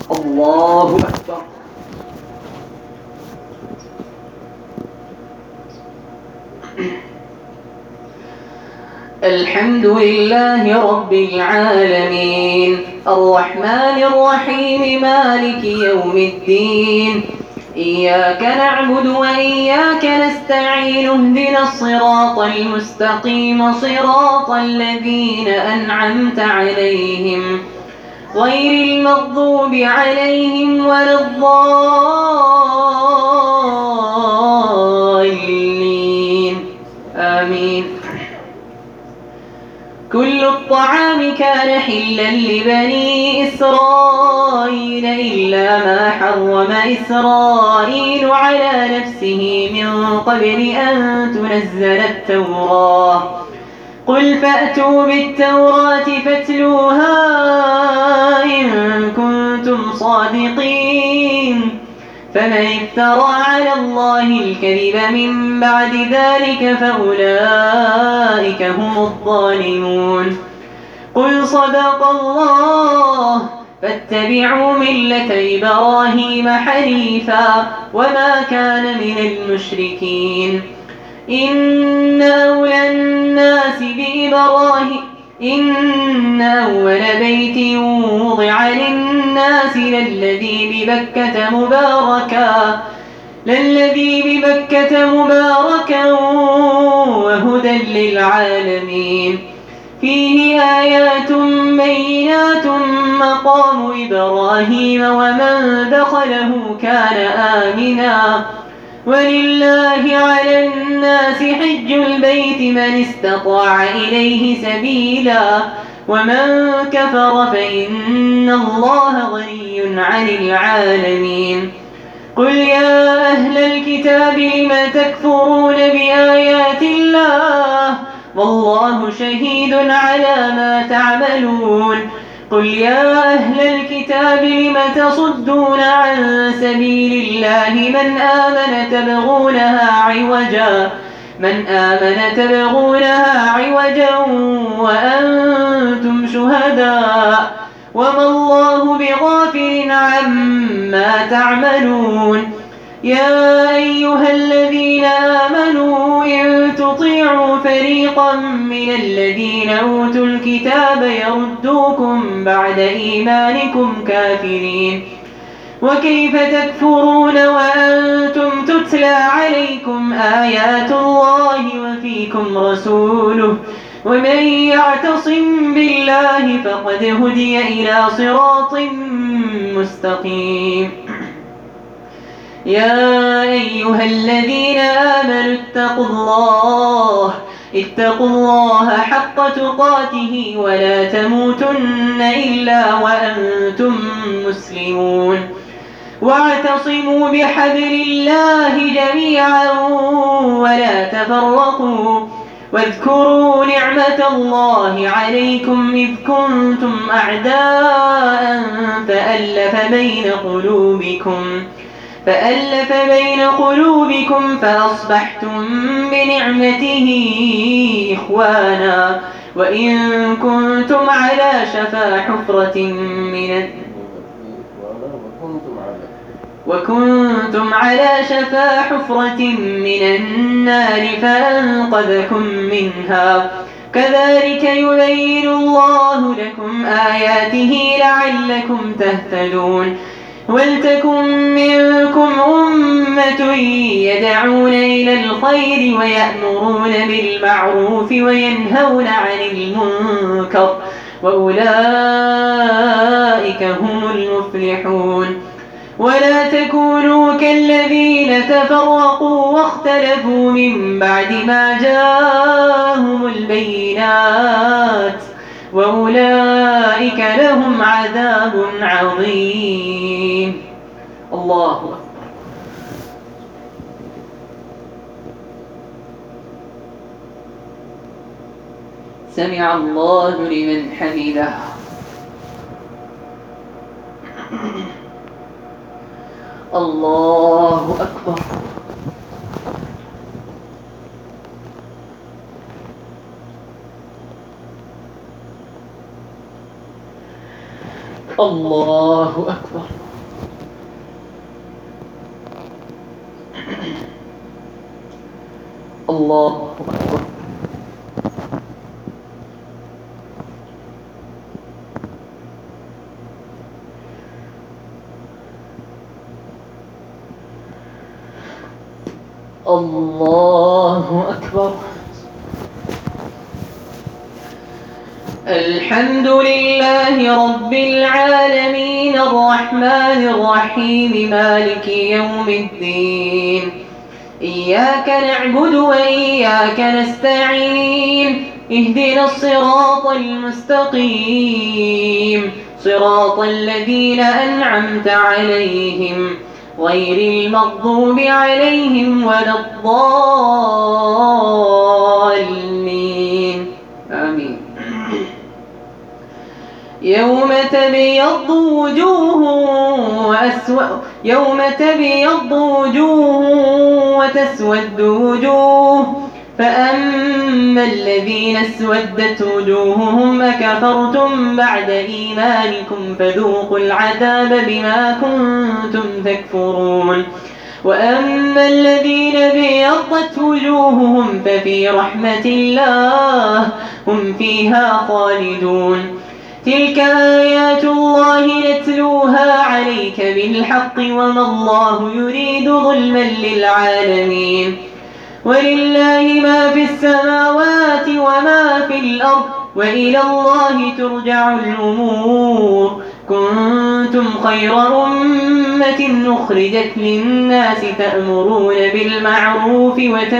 الله أكبر. الحمد لله رب العالمين الرحمن الرحيم مالك يوم الدين إياك نعبد وإياك نستعين اهدنا الصراط المستقيم صراط الذين أنعمت عليهم غير المغضوب عليهم ولا الضالين آمين. كل الطعام كان حلا لبني إسرائيل إلا ما حرم إسرائيل على نفسه من قبل أن تنزل التوراة قل فأتوا بالتوراة فاتلوها إن كنتم صادقين فمن افترى على الله الكذب من بعد ذلك فأولئك هم الظالمون. قل صدق الله فاتبعوا ملة إبراهيم حنيفا وما كان من المشركين إن أول بيت وضع للناس للذي ببكة مباركا وهدى للعالمين فيه آيات بينات مقام إبراهيم ومن دخله كان آمنا ولله على الناس حج البيت من استطاع إليه سبيلا ومن كفر فإن الله غني عن العالمين. قل يا أهل الكتاب لم تكفرون بآيات الله والله شهيد على ما تعملون. قل يا أهل الكتاب لم تصدون عن سبيل الله من آمن تبغونها عوجا وأنتم شهداء وما الله بغافل عما تعملون. يا أيها الذين آمنوا إن تطيعوا فريقا من الذين أوتوا الكتاب يردوكم بعد إيمانكم كافرين وكيف تكفرون وأنتم تتلى عليكم آيات الله وفيكم رسوله ومن يعتصم بالله فقد هدي إلى صراط مستقيم. يا أيها الذين آمنوا اتقوا الله حق تقاته ولا تموتن إلا وأنتم مسلمون واعتصموا بحبل الله جميعا ولا تفرقوا واذكروا نعمة الله عليكم إذ كنتم أعداء فألف بين قلوبكم فأصبحتم بنعمته إخوانا وإن كنتم على شفا حفرة من النار فأنقذكم منها كذلك يبين الله لكم آياته لعلكم تهتدون. ولتكن منكم أمة يدعون إلى الخير ويأمرون بالمعروف وينهون عن المنكر وأولئك هم المفلحون. ولا تكونوا كالذين تفرقوا واختلفوا من بعد ما جاءهم البينات وأولئك لهم عذاب عظيم. الله أكبر. سمع الله لمن حمده. الله أكبر. الله أكبر. الله أكبر. الله أكبر. الحمد لله رب العالمين الرحمن الرحيم مالك يوم الدين. إياك نعبد وإياك نستعين. اهدنا الصراط المستقيم صراط الذين أنعمت عليهم غير المغضوب عليهم ولا الضالين. آمين. يوم تبيض وجوه وتسود وجوه. فأما الذين اسودت وجوههم أكفرتم بعد إيمانكم فذوقوا العذاب بما كنتم تكفرون. وأما الذين بيضت وجوههم ففي رحمة الله هم فيها خالدون. تلك آيات الله نتلوها عليك بالحق وما الله يريد ظلما للعالمين. ولله ما في السماوات وما في الأرض وإلى الله ترجع الأمور. كنتم خير أمة أخرجت للناس تأمرون بالمعروف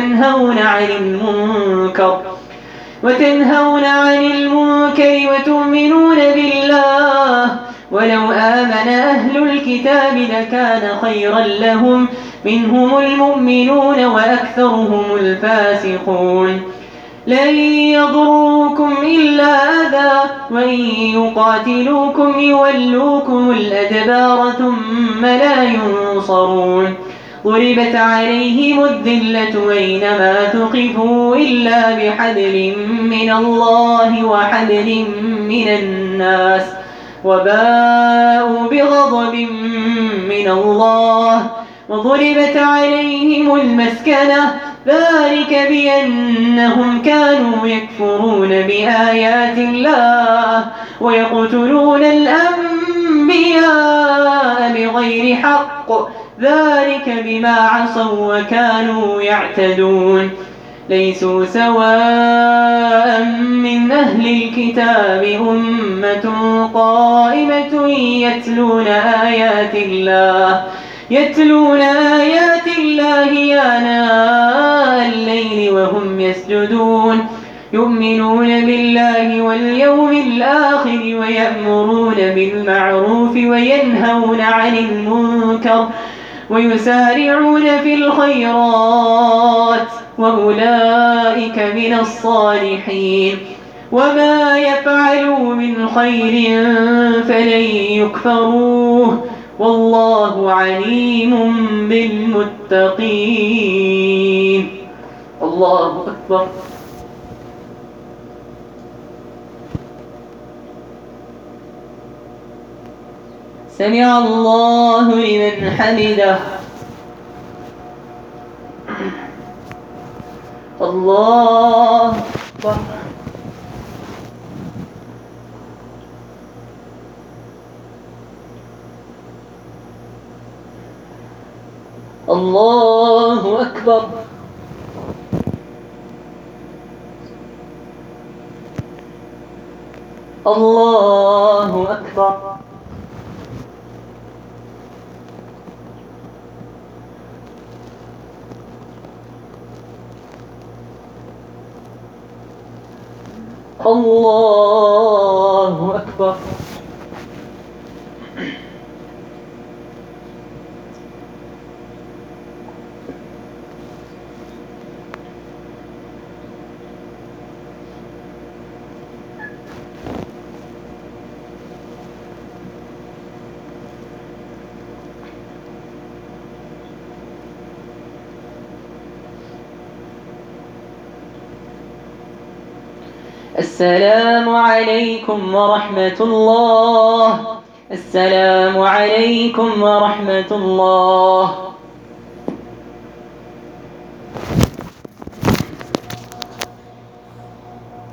وتنهون عن المنكر وتؤمنون بالله. ولو آمن أهل الكتاب لكان خيرا لهم منهم المؤمنون وأكثرهم الفاسقون. لن يضروكم إلا أذى وإن يقاتلوكم يولوكم الأدبار ثم لا ينصرون. ضربت عليهم الذلة أينما ثقفوا إلا بحبل من الله وحبل من الناس وباءوا بغضب من الله. وضربت عليهم المسكنة ذلك بأنهم كانوا يكفرون بآيات الله ويقتلون الأنبياء بغير حق ذلك بما عصوا وكانوا يعتدون. ليسوا سواء من أهل الكتاب أمة قائمة يتلون آيات الله آناء الليل وهم يسجدون. يؤمنون بالله واليوم الآخر ويأمرون بالمعروف وينهون عن المنكر ويسارعون في الخيرات وأولئك من الصالحين. وما يفعلوا من خير فلن يكفروه والله عليم بالمتقين. الله أكبر. سمع الله لمن حمده. الله أكبر. الله أكبر. الله أكبر. الله أكبر. السلام عليكم ورحمة الله. السلام عليكم ورحمة الله.